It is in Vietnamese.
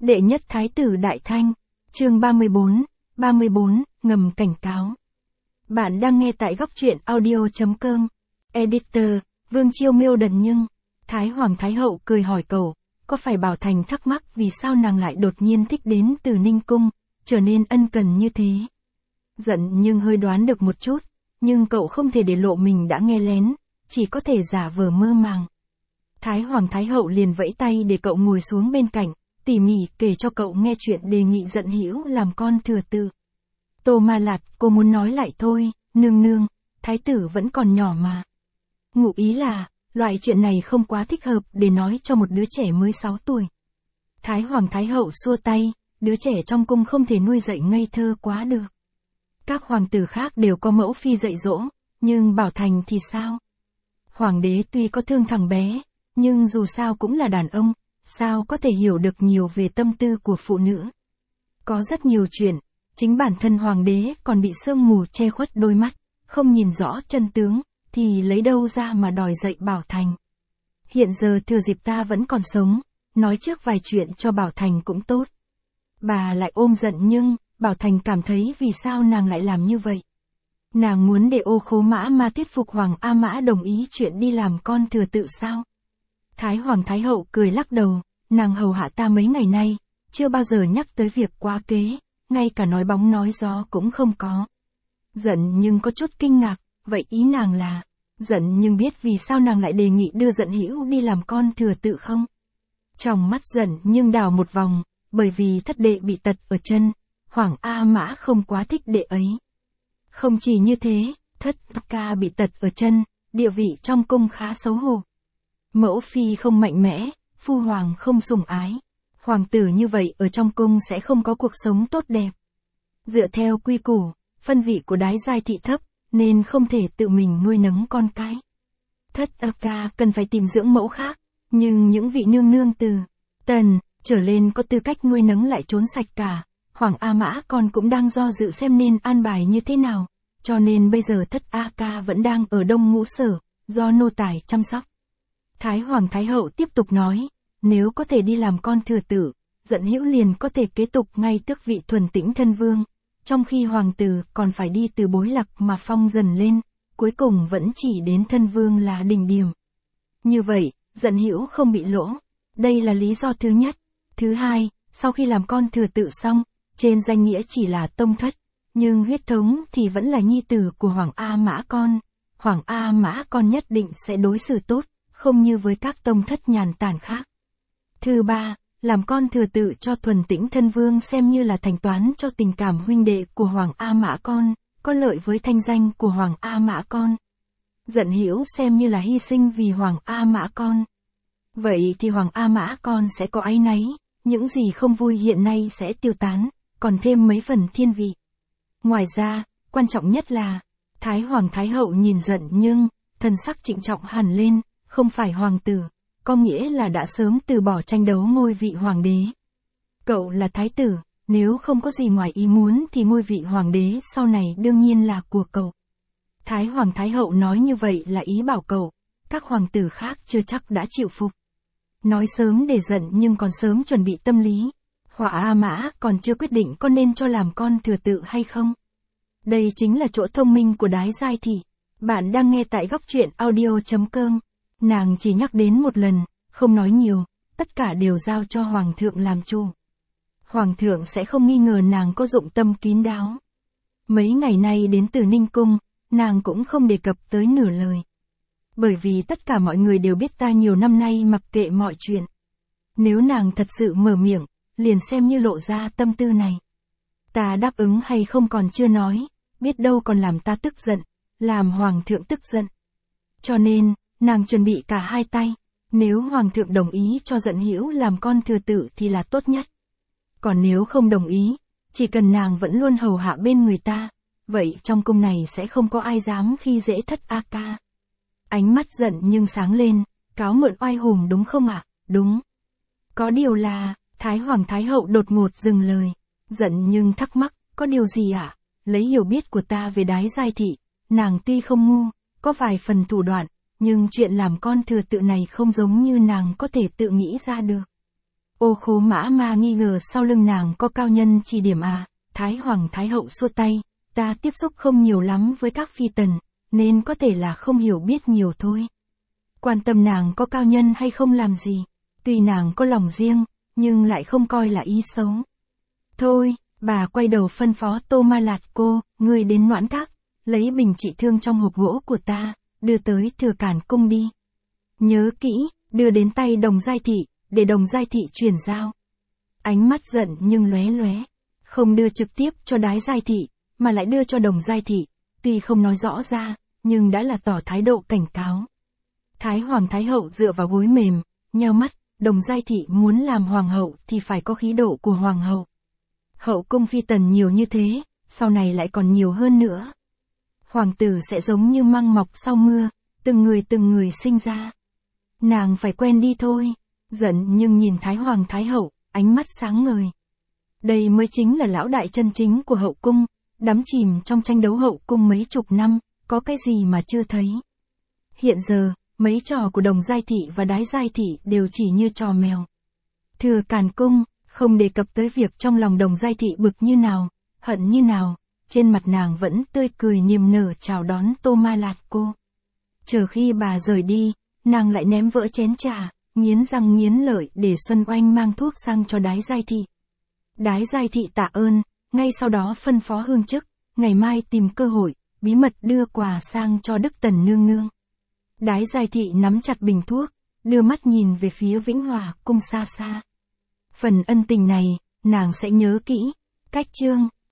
Đệ nhất Thái tử Đại Thanh, chương 34, ngầm cảnh cáo. Bạn đang nghe tại góc truyện audio.com. Editor, Vương Chiêu Miêu Đần. Nhưng Thái Hoàng Thái Hậu cười hỏi cậu, có phải Bảo Thành thắc mắc vì sao nàng lại đột nhiên thích đến Từ Ninh Cung, trở nên ân cần như thế. Giận nhưng hơi đoán được một chút, nhưng cậu không thể để lộ mình đã nghe lén, chỉ có thể giả vờ mơ màng. Thái Hoàng Thái Hậu liền vẫy tay để cậu ngồi xuống bên cạnh, tỉ mỉ kể cho cậu nghe chuyện đề nghị Dận Hữu làm con thừa tự. Tô Ma Lạt, cô muốn nói lại thôi, nương nương, thái tử vẫn còn nhỏ mà. Ngụ ý là, loại chuyện này không quá thích hợp để nói cho một đứa trẻ mới 6 tuổi. Thái Hoàng Thái Hậu xua tay, đứa trẻ trong cung không thể nuôi dạy ngây thơ quá được. Các hoàng tử khác đều có mẫu phi dạy dỗ, nhưng Bảo Thành thì sao? Hoàng đế tuy có thương thằng bé, nhưng dù sao cũng là đàn ông, sao có thể hiểu được nhiều về tâm tư của phụ nữ. Có rất nhiều chuyện, chính bản thân hoàng đế còn bị sương mù che khuất đôi mắt, không nhìn rõ chân tướng, thì lấy đâu ra mà đòi dạy Bảo Thành. Hiện giờ thừa dịp ta vẫn còn sống, nói trước vài chuyện cho Bảo Thành cũng tốt. Bà lại ôm giận nhưng, Bảo Thành cảm thấy vì sao nàng lại làm như vậy. Nàng muốn để Ô Khố Mã Ma thuyết phục Hoàng A Mã đồng ý chuyện đi làm con thừa tự sao? Thái Hoàng Thái Hậu cười lắc đầu, nàng hầu hạ ta mấy ngày nay, chưa bao giờ nhắc tới việc quá kế, ngay cả nói bóng nói gió cũng không có. Giận nhưng có chút kinh ngạc, vậy ý nàng là, Giận nhưng biết vì sao nàng lại đề nghị đưa Dận Hữu đi làm con thừa tự không? Trong mắt Giận nhưng đảo một vòng, bởi vì thất đệ bị tật ở chân, Hoàng A Mã không quá thích đệ ấy. Không chỉ như thế, thất ca bị tật ở chân, địa vị trong cung khá xấu hổ. Mẫu phi không mạnh mẽ, phu hoàng không sủng ái. Hoàng tử như vậy ở trong cung sẽ không có cuộc sống tốt đẹp. Dựa theo quy củ, phân vị của đái giai thị thấp, nên không thể tự mình nuôi nấng con cái. Thất ca cần phải tìm dưỡng mẫu khác, nhưng những vị nương nương từ tần trở lên có tư cách nuôi nấng lại trốn sạch cả. Hoàng A Mã con cũng đang do dự xem nên an bài như thế nào, cho nên bây giờ thất A ca vẫn đang ở Đông Ngũ Sở, do nô tài chăm sóc. Thái Hoàng Thái Hậu tiếp tục nói, nếu có thể đi làm con thừa tử, Dận Hữu liền có thể kế tục ngay tước vị thuần tĩnh thân vương, trong khi hoàng tử còn phải đi từ bối lạc mà phong dần lên, cuối cùng vẫn chỉ đến thân vương là đỉnh điểm. Như vậy, Dận Hữu không bị lỗ, đây là lý do thứ nhất. Thứ hai, sau khi làm con thừa tự xong, trên danh nghĩa chỉ là tông thất, nhưng huyết thống thì vẫn là nhi tử của Hoàng A Mã con. Hoàng A Mã con nhất định sẽ đối xử tốt, không như với các tông thất nhàn tản khác. Thứ ba, làm con thừa tự cho thuần tĩnh thân vương xem như là thanh toán cho tình cảm huynh đệ của Hoàng A Mã con, có lợi với thanh danh của Hoàng A Mã con. Dận Hữu xem như là hy sinh vì Hoàng A Mã con. Vậy thì Hoàng A Mã con sẽ có áy náy, những gì không vui hiện nay sẽ tiêu tán, còn thêm mấy phần thiên vị. Ngoài ra, quan trọng nhất là, Thái Hoàng Thái Hậu nhìn Giận nhưng, thần sắc trịnh trọng hẳn lên, không phải hoàng tử, có nghĩa là đã sớm từ bỏ tranh đấu ngôi vị hoàng đế. Cậu là thái tử, nếu không có gì ngoài ý muốn thì ngôi vị hoàng đế sau này đương nhiên là của cậu. Thái Hoàng Thái Hậu nói như vậy là ý bảo cậu, các hoàng tử khác chưa chắc đã chịu phục. Nói sớm để Giận nhưng còn sớm chuẩn bị tâm lý. Hỏa A Mã còn chưa quyết định có nên cho làm con thừa tự hay không. Đây chính là chỗ thông minh của đái giai thị. Bạn đang nghe tại góc truyện audio.com. Nàng chỉ nhắc đến một lần, không nói nhiều, tất cả đều giao cho Hoàng thượng làm chủ. Hoàng thượng sẽ không nghi ngờ nàng có dụng tâm kín đáo. Mấy ngày nay đến Từ Ninh Cung, nàng cũng không đề cập tới nửa lời. Bởi vì tất cả mọi người đều biết ta nhiều năm nay mặc kệ mọi chuyện. Nếu nàng thật sự mở miệng, liền xem như lộ ra tâm tư này. Ta đáp ứng hay không còn chưa nói, biết đâu còn làm ta tức giận, làm Hoàng thượng tức giận. Cho nên, nàng chuẩn bị cả hai tay, nếu Hoàng thượng đồng ý cho Dận Hữu làm con thừa tự thì là tốt nhất. Còn nếu không đồng ý, chỉ cần nàng vẫn luôn hầu hạ bên người ta, vậy trong cung này sẽ không có ai dám khi dễ thất A ca. Ánh mắt Giận nhưng sáng lên, cáo mượn oai hùng đúng không ạ? Đúng. Có điều là, Thái Hoàng Thái Hậu đột ngột dừng lời. Giận nhưng thắc mắc, có điều gì ạ? Lấy hiểu biết của ta về đái giai thị, nàng tuy không ngu, có vài phần thủ đoạn, nhưng chuyện làm con thừa tự này không giống như nàng có thể tự nghĩ ra được. Ô Khố Mã Ma nghi ngờ sau lưng nàng có cao nhân chỉ điểm à, Thái Hoàng Thái Hậu xua tay, ta tiếp xúc không nhiều lắm với các phi tần, nên có thể là không hiểu biết nhiều thôi. Quan tâm nàng có cao nhân hay không làm gì, tuy nàng có lòng riêng, nhưng lại không coi là ý xấu. Thôi, bà quay đầu phân phó Tô Ma Lạt cô, ngươi đến Noãn Các, lấy bình trị thương trong hộp gỗ của ta, đưa tới Thừa Cản cung đi. Nhớ kỹ, đưa đến tay Đồng Giai Thị, để Đồng Giai Thị truyền giao. Ánh mắt giận nhưng lóe lóe, không đưa trực tiếp cho Đái Giai Thị, mà lại đưa cho Đồng Giai Thị, tuy không nói rõ ra, nhưng đã là tỏ thái độ cảnh cáo. Thái Hoàng Thái Hậu dựa vào gối mềm, nheo mắt, Đồng Giai Thị muốn làm hoàng hậu thì phải có khí độ của hoàng hậu. Hậu cung phi tần nhiều như thế, sau này lại còn nhiều hơn nữa. Hoàng tử sẽ giống như măng mọc sau mưa, từng người sinh ra. Nàng phải quen đi thôi. Giận nhưng nhìn Thái Hoàng Thái Hậu, ánh mắt sáng ngời. Đây mới chính là lão đại chân chính của hậu cung, đắm chìm trong tranh đấu hậu cung mấy chục năm, có cái gì mà chưa thấy. Hiện giờ, mấy trò của Đồng Giai Thị và Đái Giai Thị đều chỉ như trò mèo. Thừa Càn cung, không đề cập tới việc trong lòng Đồng Giai Thị bực như nào, hận như nào, trên mặt nàng vẫn tươi cười niềm nở chào đón Tô Ma Lạt cô. Chờ khi bà rời đi, nàng lại ném vỡ chén trà, nghiến răng nghiến lợi để Xuân Oanh mang thuốc sang cho Đái Giai Thị. Đái Giai Thị tạ ơn, ngay sau đó phân phó Hương Chức, ngày mai tìm cơ hội, bí mật đưa quà sang cho Đức Tần nương nương. Đái Giai Thị nắm chặt bình thuốc, đưa mắt nhìn về phía Vĩnh Hòa cung xa xa. Phần ân tình này, nàng sẽ nhớ kỹ. Cách chương